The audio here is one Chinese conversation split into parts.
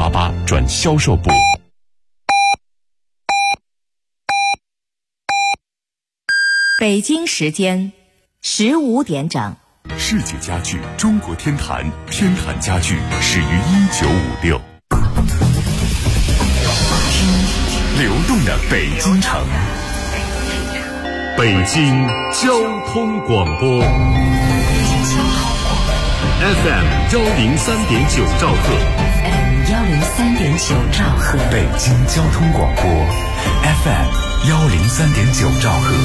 988转销售部。 北京时间15点整。 世界家具中国天坛，天坛家具始于1956。流动的北京城，北京交通广播 FM 103.9兆赫 103.9兆赫， 北京交通广播 FM 103.9兆赫。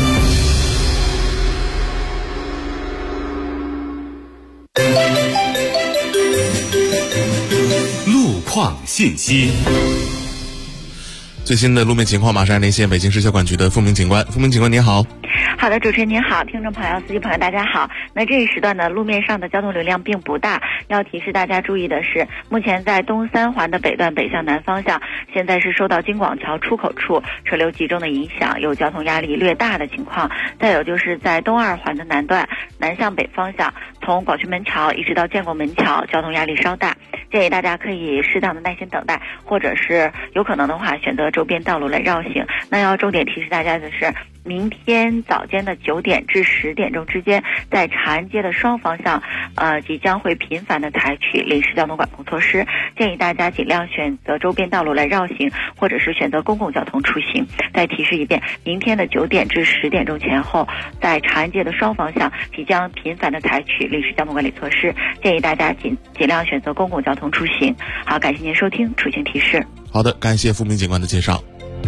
路况信息。最新的路面情况，马上连线北京市交管局的付明警官。付明警官您好。 好的，主持人您好，听众朋友、司机朋友大家好。那这一时段呢，路面上的交通流量并不大，要提示大家注意的是，目前在东三环的北段北向南方向，现在是受到京广桥出口处车流集中的影响，有交通压力略大的情况。再有就是在东二环的南段南向北方向，从广渠门桥一直到建国门桥，交通压力稍大，建议大家可以适当的耐心等待，或者是有可能的话选择周边道路来绕行。那要重点提示大家的是，明天早间的9点至10点钟之间，在长安街的双方向，即将会频繁的采取临时交通管控措施，建议大家尽量选择周边道路来绕行，或者是选择公共交通出行。再提示一遍，明天的9点至10点钟前后，在长安街的双方向即将频繁的采取临时交通管理措施，建议大家尽量选择公共交通出行。好，感谢您收听出行提示。 好的，感谢付明警官的介绍。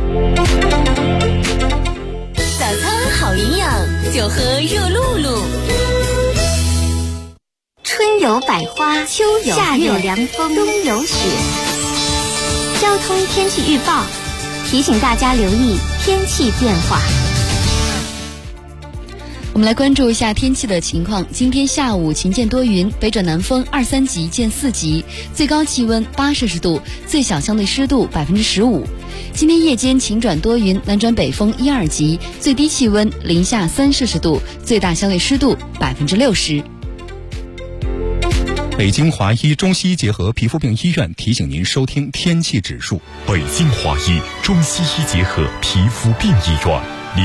早餐好营养，就喝热露露。春有百花，秋有夏有凉风，冬有雪。交通天气预报提醒大家留意天气变化。 我们来关注一下天气的情况。今天下午晴见多云，北转南风2、3级见4级，最高气温8摄氏度，最小相对湿度15%。今天夜间晴转多云，南转北风1、2级，最低气温零下3摄氏度，最大相对湿度60%。 北京华医中西医结合皮肤病医院提醒您收听天气指数。 北京华医中西医结合皮肤病医院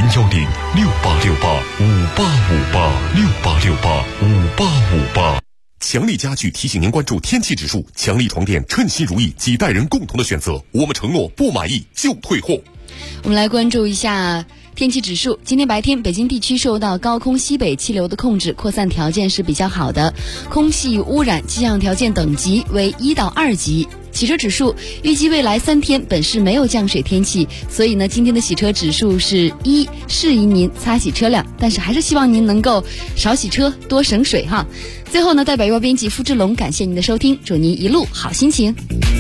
，0868585858，68685858。强力家具提醒您关注天气指数，强力床垫称心如意，几代人共同的选择。我们承诺不满意就退货。 我们来关注一下天气指数。今天白天，北京地区受到高空西北气流的控制，扩散条件是比较好的，空气污染气象条件等级为1到2级。洗车指数预计未来3天本市没有降水天气，所以呢，今天的洗车指数是1，适宜您擦洗车辆，但是还是希望您能够少洗车，多省水哈。最后呢，代表邮编辑付志龙感谢您的收听，祝您一路好心情。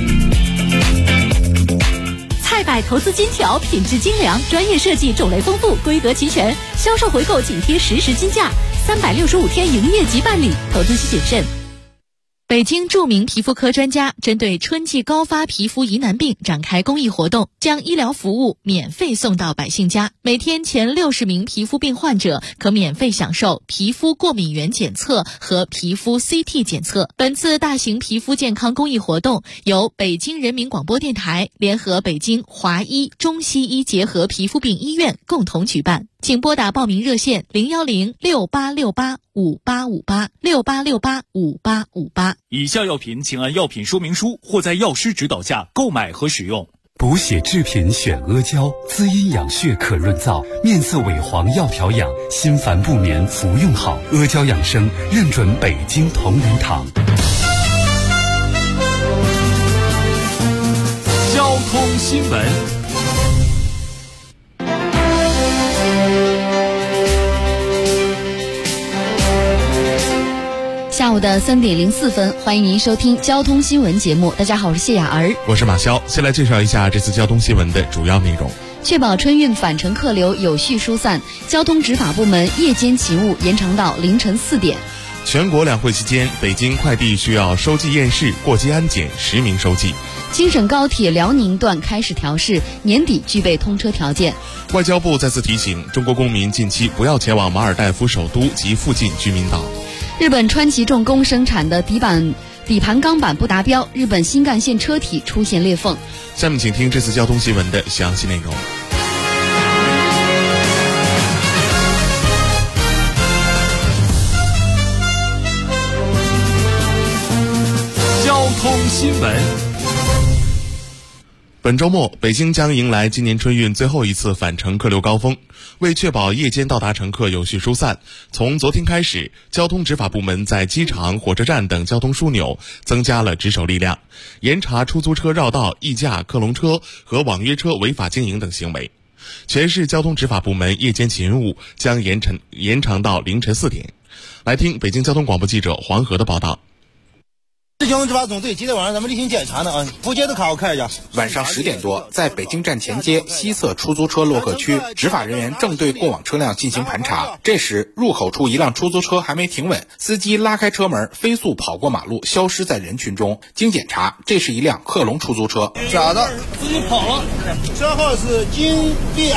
菜百投资金条，品质精良，专业设计，种类丰富，规格齐全，销售回购紧贴实时金价，365天营业即办理，投资需谨慎。北京著名皮肤科专家针对春季高发皮肤疑难病展开公益活动，将医疗服务免费送到百姓家。每天前60名皮肤病患者可免费享受皮肤过敏原检测和皮肤 CT 检测。本次大型皮肤健康公益活动由北京人民广播电台联合北京华医中西医结合皮肤病医院共同举办。请拨打报名热线01068685858，68685858。 以下药品请按药品说明书或在药师指导下购买和使用。 补血制品选阿胶，滋阴养血可润燥，面色萎黄要调养，心烦不眠服用好。阿胶养生认准北京同仁堂。 交通新闻。 下午的3点04分，欢迎您收听交通新闻节目。大家好，我是谢雅儿， 我是马潇。先来介绍一下这次交通新闻的主要内容。 确保春运返程客流有序疏散，交通执法部门夜间勤务延长到凌晨4点。 全国两会期间，北京快递需要收寄验视，过机安检实名收寄。 京沈高铁辽宁段开始调试，年底具备通车条件。 外交部再次提醒中国公民近期不要前往马尔代夫首都及附近居民岛。 日本川崎重工生产的底板底盘钢板不达标，日本新干线车体出现裂缝。 下面请听这次交通新闻的详细内容。 交通新闻。 本周末，北京将迎来今年春运最后一次返程客流高峰。为确保夜间到达乘客有序疏散，从昨天开始，交通执法部门在机场、火车站等交通枢纽增加了值守力量，严查出租车绕道、溢价、克隆车和网约车违法经营等行为。全市交通执法部门夜间勤务将延长到凌晨4点。来听北京交通广播记者黄河的报道。 交通执法总队今天晚上咱们例行检查呢啊，不接的卡我看一下。 晚上10点多，在北京站前街西侧出租车洛克区，执法人员正对过往车辆进行盘查。这时，入口处一辆出租车还没停稳，司机拉开车门，飞速跑过马路，消失在人群中。经检查，这是一辆克隆出租车。 假的，司机跑了，车号是京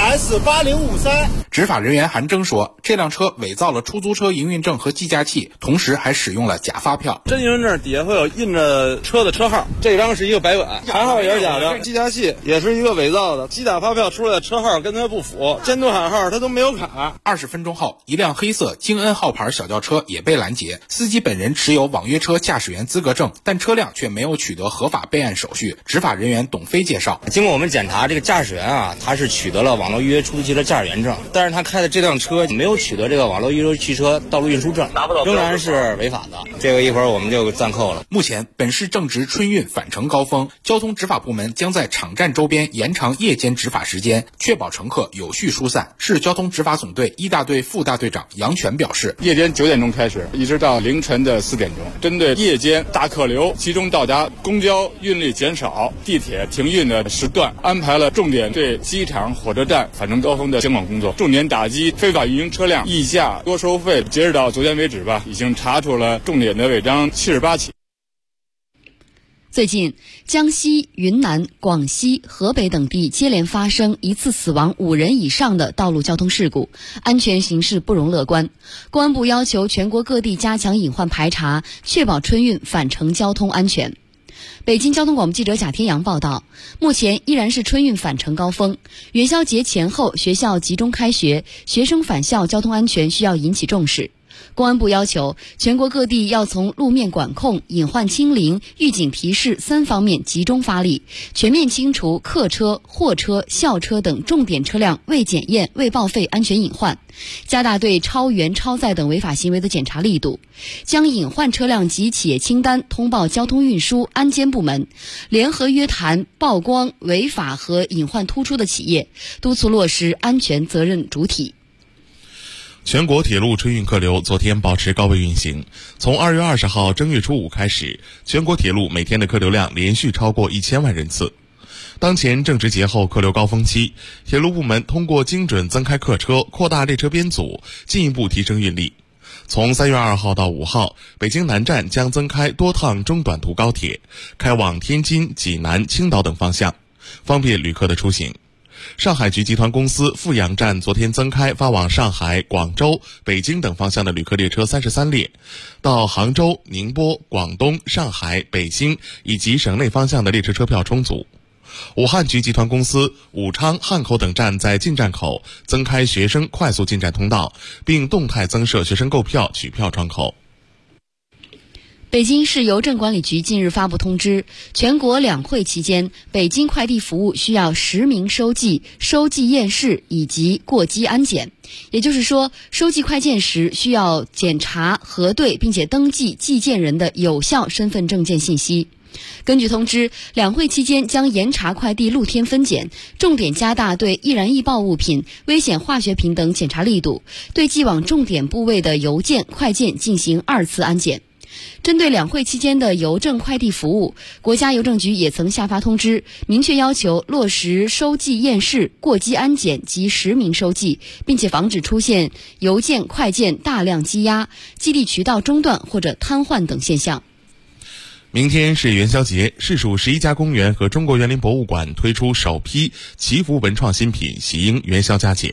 BS8053。 执法人员韩征说，这辆车伪造了出租车营运证和计价器，同时还使用了假发票。 真营运证底下会有印着车的车号，这张是一个白本，牌号也是假的，计价器也是一个伪造的，机打发票出来的车号跟它不符，监督喊号它都没有卡。 20分钟后，一辆黑色京恩号牌小轿车也被拦截，司机本人持有网约车驾驶员资格证，但车辆却没有取得合法备案手续。执法人员董飞介绍， 经过我们检查，这个驾驶员啊，他是取得了网络预约出租汽车驾驶员证，但是他开的这辆车没有取得这个网络预约汽车道路运输证，仍然是违法的。这个一会儿我们就暂扣了。 目前本市正值春运返程高峰，交通执法部门将在场站周边延长夜间执法时间，确保乘客有序疏散。市交通执法总队一大队副大队长杨全表示， 夜间9点钟开始，一直到凌晨的4点钟，针对夜间大客流集中到达公交运力减少、地铁停运的时段，安排了重点对机场、火车站返程高峰的监管工作，重点打击非法运营车辆、溢价、多收费。截止到昨天为止吧，已经查处了重点的违章78起。 最近，江西、云南、广西、河北等地接连发生一次死亡5人以上的道路交通事故，安全形势不容乐观。公安部要求全国各地加强隐患排查，确保春运返程交通安全。北京交通广播记者贾天阳报道，目前依然是春运返程高峰，元宵节前后学校集中开学，学生返校交通安全需要引起重视。公安部要求全国各地要从路面管控、隐患清零、预警提示3方面集中发力，全面清除客车、货车、校车等重点车辆未检验、未报废安全隐患，加大对超员、超载等违法行为的检查力度，将隐患车辆及企业清单通报交通运输安监部门，联合约谈曝光违法和隐患突出的企业，督促落实安全责任主体。 全国铁路春运客流昨天保持高位运行，从2月20号正月初5开始，全国铁路每天的客流量连续超过1000万人次。当前正值节后客流高峰期，铁路部门通过精准增开客车、扩大列车编组，进一步提升运力。从3月2号到5号，北京南站将增开多趟中短途高铁，开往天津、济南、青岛等方向，方便旅客的出行。上海局集团公司富阳站昨天增开发往上海、广州、北京等方向的旅客列车33列，到杭州、宁波、广东、上海、北京以及省内方向的列车车票充足。武汉局集团公司武昌、汉口等站在进站口增开学生快速进站通道，并动态增设学生购票、取票窗口。 北京市邮政管理局近日发布通知，全国两会期间，北京快递服务需要实名收寄、收寄验视以及过机安检。也就是说，收寄快件时需要检查、核对并且登记寄件人的有效身份证件信息。根据通知，两会期间将严查快递露天分拣，重点加大对易燃易爆物品、危险化学品等检查力度，对寄往重点部位的邮件、快件进行2次安检。针对两会期间的邮政快递服务，国家邮政局也曾下发通知，明确要求落实收寄验视、过机安检及实名收寄，并且防止出现邮件、快件大量积压、寄递渠道中断或者瘫痪等现象。 明天是元宵节，市属11家公园和中国园林博物馆推出首批祈福文创新品喜迎元宵佳节。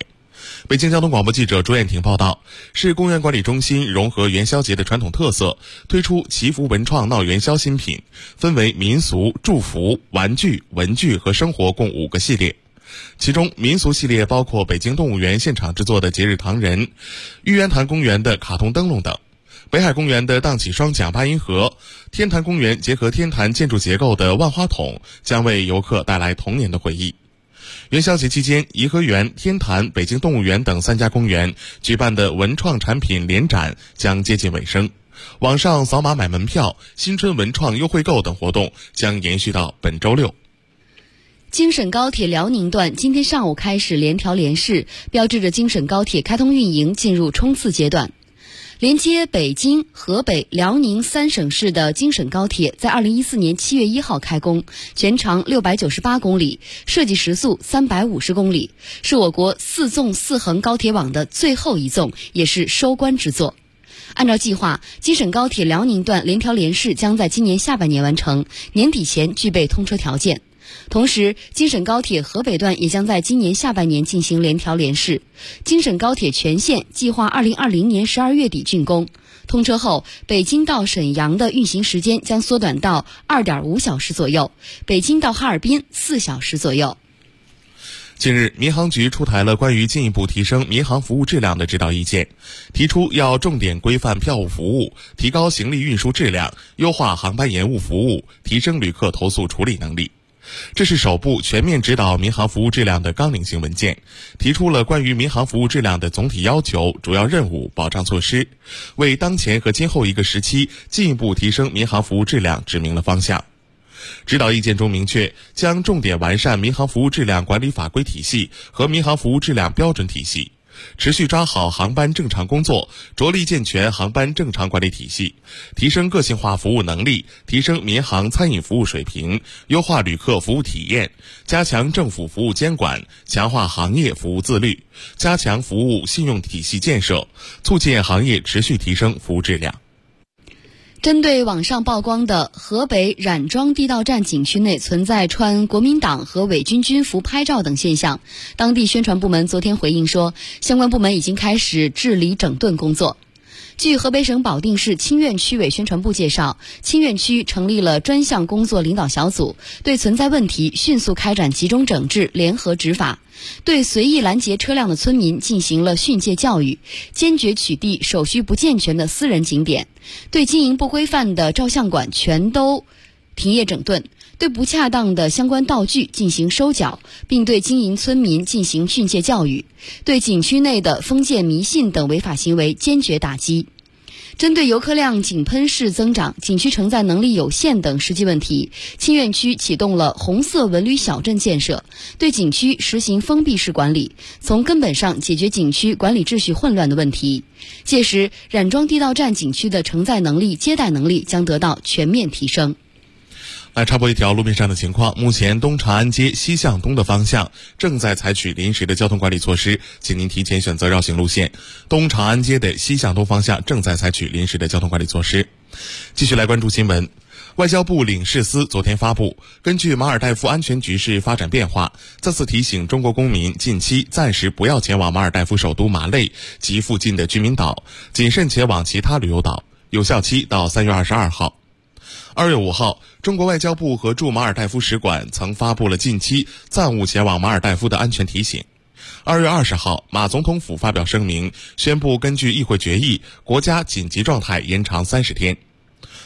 北京交通广播记者朱艳婷报道，市公园管理中心融合元宵节的传统特色，推出祈福文创闹元宵新品，分为民俗、祝福、玩具、文具和生活共5个系列。其中民俗系列包括北京动物园现场制作的节日糖人、玉渊潭公园的卡通灯笼等，北海公园的荡起双桨8音盒，天坛公园结合天坛建筑结构的万花筒，将为游客带来童年的回忆。元宵节期间，颐和园、天坛、北京动物园等3家公园举办的文创产品联展将接近尾声，网上扫码买门票、新春文创优惠购等活动将延续到本周6。 京沈高铁辽宁段今天上午开始联调联试，标志着京沈高铁开通运营进入冲刺阶段。连接北京、河北、辽宁3省市的京沈高铁在2014年7月1号开工，全长698公里，设计时速350公里，是我国4纵4横高铁网的最后一纵，也是收官之作。按照计划，京沈高铁辽宁段联调联试将在今年下半年完成，年底前具备通车条件。同时，京沈高铁河北段也将在今年下半年进行联调联试。京沈高铁全线计划2020年12月底竣工。通车后，北京到沈阳的运行时间将缩短到2.5小时左右，北京到哈尔滨4小时左右。 近日，民航局出台了关于进一步提升民航服务质量的指导意见，提出要重点规范票务服务，提高行李运输质量，优化航班延误服务，提升旅客投诉处理能力。这是首部全面指导民航服务质量的纲领性文件，提出了关于民航服务质量的总体要求、主要任务、保障措施，为当前和今后一个时期进一步提升民航服务质量指明了方向。指导意见中明确，将重点完善民航服务质量管理法规体系和民航服务质量标准体系，持续抓好航班正常工作，着力健全航班正常管理体系，提升个性化服务能力，提升民航餐饮服务水平，优化旅客服务体验，加强政府服务监管，强化行业服务自律，加强服务信用体系建设，促进行业持续提升服务质量。 针对网上曝光的河北冉庄地道站景区内存在穿国民党和伪军军服拍照等现象，当地宣传部门昨天回应说，相关部门已经开始治理整顿工作。据河北省保定市清苑区委宣传部介绍，清苑区成立了专项工作领导小组，对存在问题迅速开展集中整治、联合执法，对随意拦截车辆的村民进行了训诫教育，坚决取缔手续不健全的私人景点，对经营不规范的照相馆全都停业整顿，对不恰当的相关道具进行收缴，并对经营村民进行训诫教育，对景区内的封建迷信等违法行为坚决打击。针对游客量井喷式增长、景区承载能力有限等实际问题，清苑区启动了红色文旅小镇建设，对景区实行封闭式管理，从根本上解决景区管理秩序混乱的问题。届时，冉庄地道站景区的承载能力、接待能力将得到全面提升。 来插播一条路面上的情况，目前东长安街西向东的方向正在采取临时的交通管理措施，请您提前选择绕行路线。东长安街的西向东方向正在采取临时的交通管理措施。继续来关注新闻。外交部领事司昨天发布，根据马尔代夫安全局势发展变化，再次提醒中国公民近期暂时不要前往马尔代夫首都马累及附近的居民岛，谨慎前往其他旅游岛，有效期到3月22号。2月5号，中国外交部和驻马尔代夫使馆曾发布了近期暂勿前往马尔代夫的安全提醒。2月20号，马总统府发表声明，宣布根据议会决议，国家紧急状态延长30天。